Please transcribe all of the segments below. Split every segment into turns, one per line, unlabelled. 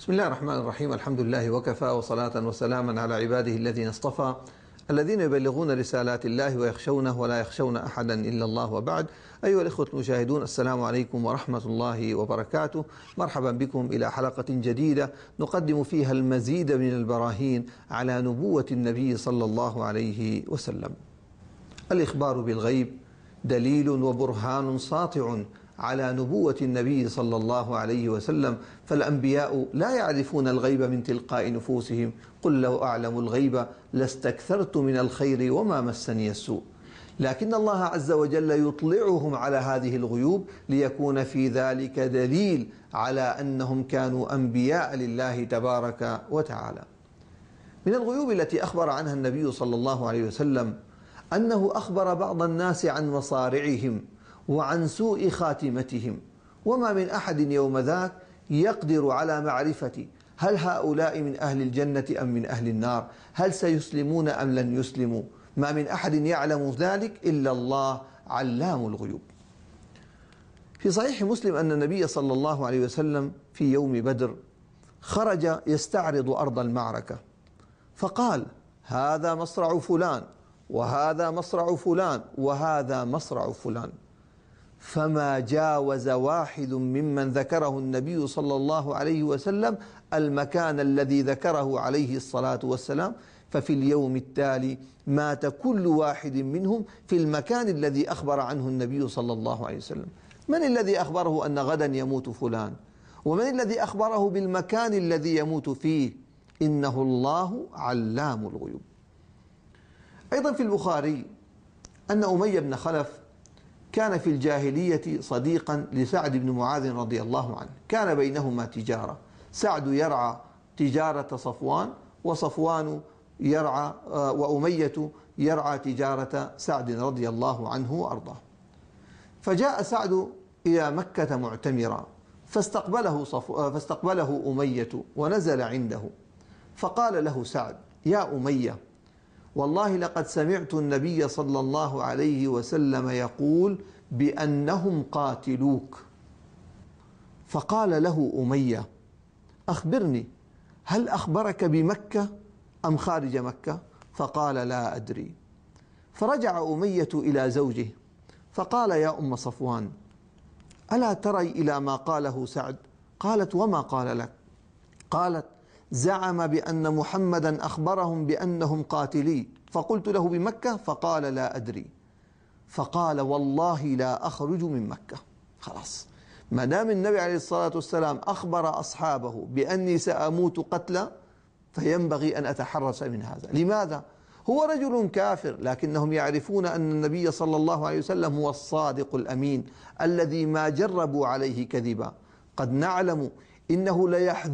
بسم الله الرحمن الرحيم. الحمد لله وكفى، وصلاة وسلاما على عباده الذين اصطفى، الذين يبلغون رسالات الله ويخشونه ولا يخشون أحدا إلا الله، وبعد. أيها الإخوة المشاهدون، السلام عليكم ورحمة الله وبركاته. مرحبا بكم إلى حلقة جديدة نقدم فيها المزيد من البراهين على نبوة النبي صلى الله عليه وسلم. الإخبار بالغيب دليل وبرهان ساطع على نبوة النبي صلى الله عليه وسلم، فالأنبياء لا يعرفون الغيب من تلقاء نفوسهم. قل لو أعلم الغيب لاستكثرت من الخير وما مسني السوء. لكن الله عز وجل يطلعهم على هذه الغيوب ليكون في ذلك دليل على أنهم كانوا أنبياء لله تبارك وتعالى. من الغيوب التي أخبر عنها النبي صلى الله عليه وسلم أنه أخبر بعض الناس عن مصارعهم وعن سوء خاتمتهم، وما من أحد يوم ذاك يقدر على معرفة هل هؤلاء من أهل الجنة أم من أهل النار، هل سيسلمون أم لن يسلموا. ما من أحد يعلم ذلك إلا الله علام الغيوب. في صحيح مسلم أن النبي صلى الله عليه وسلم في يوم بدر خرج يستعرض أرض المعركة، فقال: هذا مصرع فلان، وهذا مصرع فلان، وهذا مصرع فلان. فما جاوز واحد ممن ذكره النبي صلى الله عليه وسلم المكان الذي ذكره عليه الصلاة والسلام، ففي اليوم التالي مات كل واحد منهم في المكان الذي أخبر عنه النبي صلى الله عليه وسلم. من الذي أخبره أن غدا يموت فلان؟ ومن الذي أخبره بالمكان الذي يموت فيه؟ إنه الله علام الغيوب. أيضا في البخاري أن أمية بن خلف كان في الجاهلية صديقا لسعد بن معاذ رضي الله عنه، كان بينهما تجارة، سعد يرعى تجارة صفوان، وصفوان يرعى وأمية يرعى تجارة سعد رضي الله عنه وأرضاه. فجاء سعد إلى مكة معتمرا، فاستقبله أمية ونزل عنده، فقال له سعد: يا أمية، والله لقد سمعت النبي صلى الله عليه وسلم يقول بأنهم قاتلوك. فقال له أمية: أخبرني، هل أخبرك بمكة أم خارج مكة؟ فقال: لا أدري. فرجع أمية إلى زوجه فقال: يا أم صفوان، ألا تري إلى ما قاله سعد؟ قالت: وما قال لك؟ قالت: زعم بأن محمدا أخبرهم بأنهم قاتلي، فقلت له بمكة، فقال: لا أدري. فقال: والله لا أخرج من مكة. خلاص، ما دام النبي عليه الصلاة والسلام أخبر أصحابه بأني سأموت قتلا، فينبغي أن أتحرس من هذا. لماذا؟ هو رجل كافر، لكنهم يعرفون أن النبي صلى الله عليه وسلم هو الصادق الأمين الذي ما جربوا عليه كذبا. قد نعلم إنه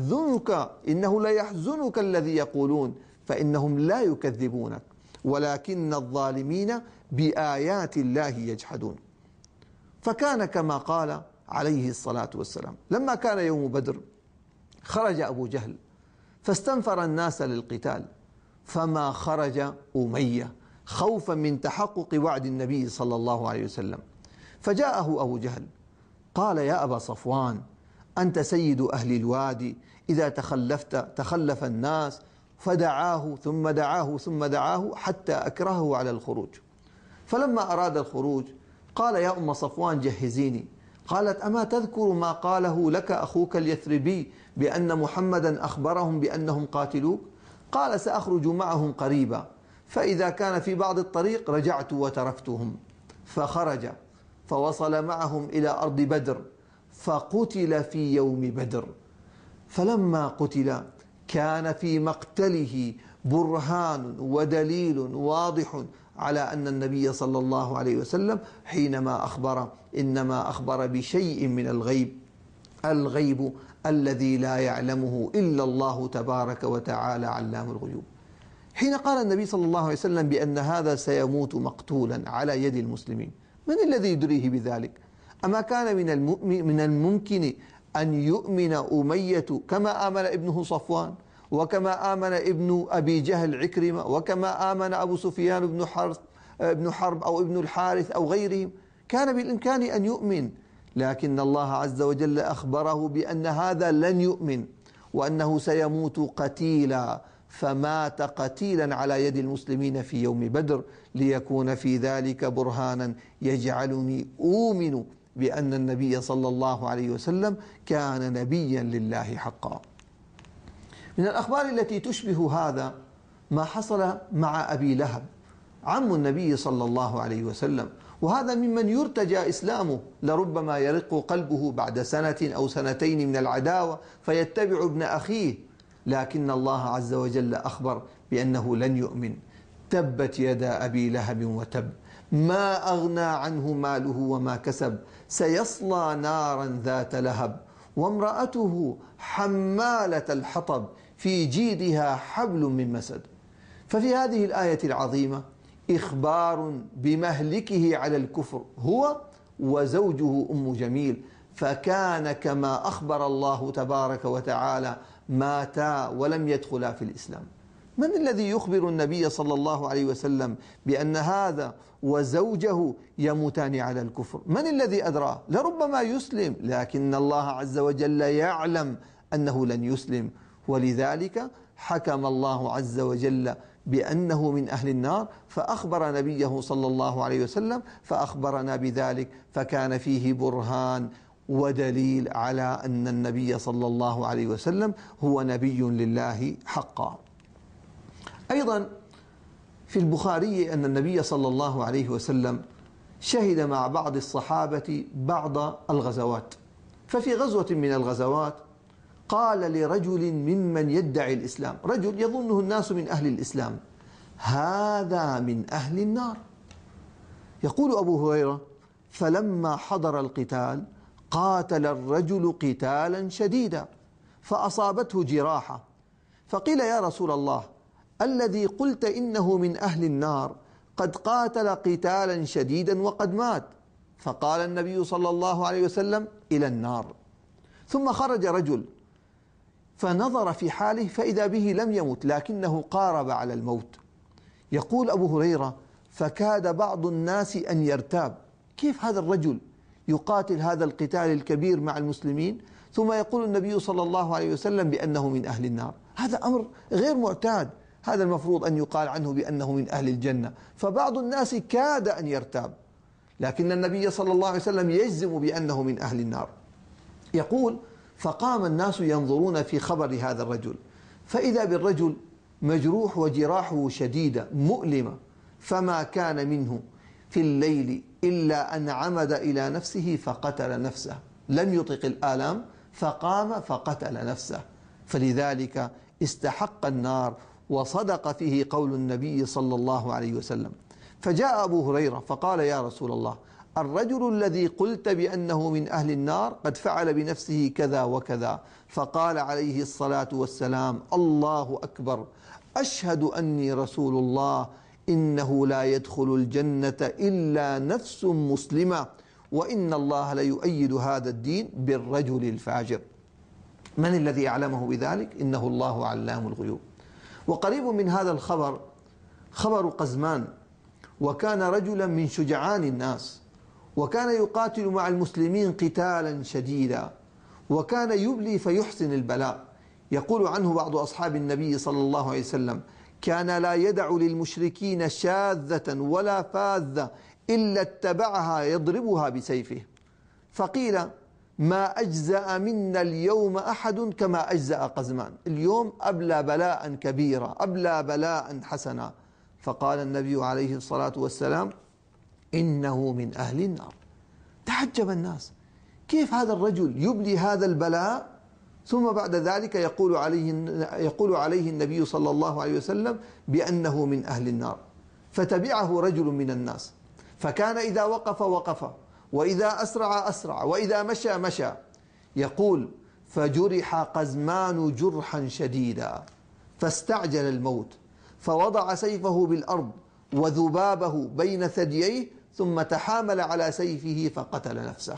ليحزنك الذي يقولون، فإنهم لا يكذبونك، ولكن الظالمين بآيات الله يجحدون. فكان كما قال عليه الصلاة والسلام. لما كان يوم بدر خرج أبو جهل فاستنفر الناس للقتال، فما خرج أمية خوفا من تحقق وعد النبي صلى الله عليه وسلم. فجاءه أبو جهل قال: يا أبا صفوان، أنت سيد أهل الوادي، إذا تخلفت تخلف الناس. فدعاه ثم دعاه ثم دعاه حتى أكرهه على الخروج. فلما أراد الخروج قال: يا أم صفوان، جهزيني. قالت: أما تذكر ما قاله لك أخوك اليثربي بأن محمدا أخبرهم بأنهم قاتلوك؟ قال: سأخرج معهم قريبا، فإذا كان في بعض الطريق رجعت وتركتهم. فخرج فوصل معهم إلى أرض بدر، فقتل في يوم بدر. فلما قتل كان في مقتله برهان ودليل واضح على أن النبي صلى الله عليه وسلم حينما أخبر إنما أخبر بشيء من الغيب الذي لا يعلمه إلا الله تبارك وتعالى علام الغيوب. حين قال النبي صلى الله عليه وسلم بأن هذا سيموت مقتولا على يد المسلمين، من الذي يدريه بذلك؟ أما كان من الممكن أن يؤمن أمية كما آمن ابنه صفوان، وكما آمن ابن أبي جهل عكرمة، وكما آمن أبو سفيان بن حرب أو ابن الحارث أو غيرهم؟ كان بالإمكان أن يؤمن، لكن الله عز وجل أخبره بأن هذا لن يؤمن، وأنه سيموت قتيلا، فمات قتيلا على يد المسلمين في يوم بدر، ليكون في ذلك برهانا يجعلني أؤمن بأن النبي صلى الله عليه وسلم كان نبيا لله حقا. من الأخبار التي تشبه هذا ما حصل مع أبي لهب عم النبي صلى الله عليه وسلم، وهذا ممن يرتجى إسلامه، لربما يرق قلبه بعد سنة أو سنتين من العداوة فيتبع ابن أخيه، لكن الله عز وجل أخبر بأنه لن يؤمن. تبت يدا أبي لهب وتب، ما أغنى عنه ماله وما كسب، سيصلى نارا ذات لهب، وامرأته حمالة الحطب، في جيدها حبل من مسد. ففي هذه الآية العظيمة إخبار بمهلكه على الكفر هو وزوجه أم جميل، فكان كما أخبر الله تبارك وتعالى ماتا ولم يدخلا في الإسلام. من الذي يخبر النبي صلى الله عليه وسلم بأن هذا وزوجه يموتان على الكفر؟ من الذي أدراه؟ لربما يسلم، لكن الله عز وجل يعلم أنه لن يسلم، ولذلك حكم الله عز وجل بأنه من أهل النار، فأخبر نبيه صلى الله عليه وسلم فأخبرنا بذلك، فكان فيه برهان ودليل على أن النبي صلى الله عليه وسلم هو نبي لله حقا. أيضا في البخاري أن النبي صلى الله عليه وسلم شهد مع بعض الصحابة بعض الغزوات، ففي غزوة من الغزوات قال لرجل ممن يدعي الإسلام، رجل يظنه الناس من أهل الإسلام: هذا من أهل النار. يقول أبو هريرة: فلما حضر القتال قاتل الرجل قتالا شديدا فأصابته جراحة، فقيل: يا رسول الله، الذي قلت إنه من أهل النار قد قاتل قتالا شديدا وقد مات. فقال النبي صلى الله عليه وسلم: إلى النار. ثم خرج رجل فنظر في حاله فإذا به لم يمت، لكنه قارب على الموت. يقول أبو هريرة: فكاد بعض الناس أن يرتاب، كيف هذا الرجل يقاتل هذا القتال الكبير مع المسلمين ثم يقول النبي صلى الله عليه وسلم بأنه من أهل النار؟ هذا أمر غير معتاد، هذا المفروض أن يقال عنه بأنه من أهل الجنة. فبعض الناس كاد أن يرتاب، لكن النبي صلى الله عليه وسلم يجزم بأنه من أهل النار. يقول: فقام الناس ينظرون في خبر هذا الرجل، فإذا بالرجل مجروح وجراحه شديدة مؤلمة، فما كان منه في الليل إلا أن عمد إلى نفسه فقتل نفسه، لم يطق الآلام فقام فقتل نفسه، فلذلك استحق النار، وصدق فيه قول النبي صلى الله عليه وسلم. فجاء أبو هريرة فقال: يا رسول الله، الرجل الذي قلت بأنه من أهل النار قد فعل بنفسه كذا وكذا. فقال عليه الصلاة والسلام: الله أكبر، أشهد أني رسول الله، إنه لا يدخل الجنة إلا نفس مسلمة، وإن الله ليؤيد هذا الدين بالرجل الفاجر. من الذي أعلمه بذلك؟ إنه الله علام الغيوب. وقريب من هذا الخبر خبر قزمان، وكان رجلا من شجعان الناس، وكان يقاتل مع المسلمين قتالا شديدا، وكان يبلي فيحسن البلاء. يقول عنه بعض أصحاب النبي صلى الله عليه وسلم: كان لا يدع للمشركين شاذة ولا فاذة إلا اتبعها يضربها بسيفه. فقيل: ما أجزأ منا اليوم أحد كما أجزأ قزمان، اليوم أبلى بلاء كبيرا، أبلى بلاء حسنا. فقال النبي عليه الصلاة والسلام: إنه من أهل النار. تعجب الناس، كيف هذا الرجل يبلي هذا البلاء ثم بعد ذلك يقول عليه النبي صلى الله عليه وسلم بأنه من أهل النار. فتبعه رجل من الناس، فكان إذا وقف وقف، وإذا أسرع أسرع، وإذا مشى مشى. يقول: فجرح قزمان جرحا شديدا فاستعجل الموت، فوضع سيفه بالأرض وذبابه بين ثدييه، ثم تحامل على سيفه فقتل نفسه.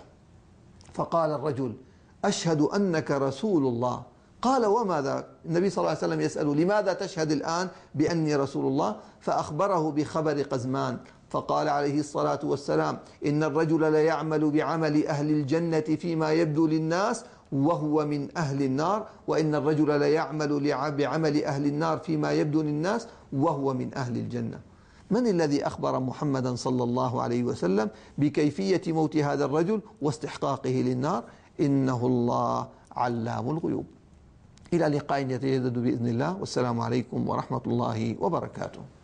فقال الرجل: أشهد أنك رسول الله. قال: وماذا؟ النبي صلى الله عليه وسلم يسأل: لماذا تشهد الآن بأني رسول الله؟ فأخبره بخبر قزمان، فقال عليه الصلاة والسلام: إن الرجل ليعمل بعمل أهل الجنة فيما يبدو للناس، وهو من أهل النار، وإن الرجل ليعمل بعمل أهل النار فيما يبدو للناس وهو من أهل الجنة. من الذي أخبر محمدا صلى الله عليه وسلم بكيفية موت هذا الرجل واستحقاقه للنار؟ إنه الله علام الغيوب. إلى لقاء يتجدد بإذن الله، والسلام عليكم ورحمة الله وبركاته.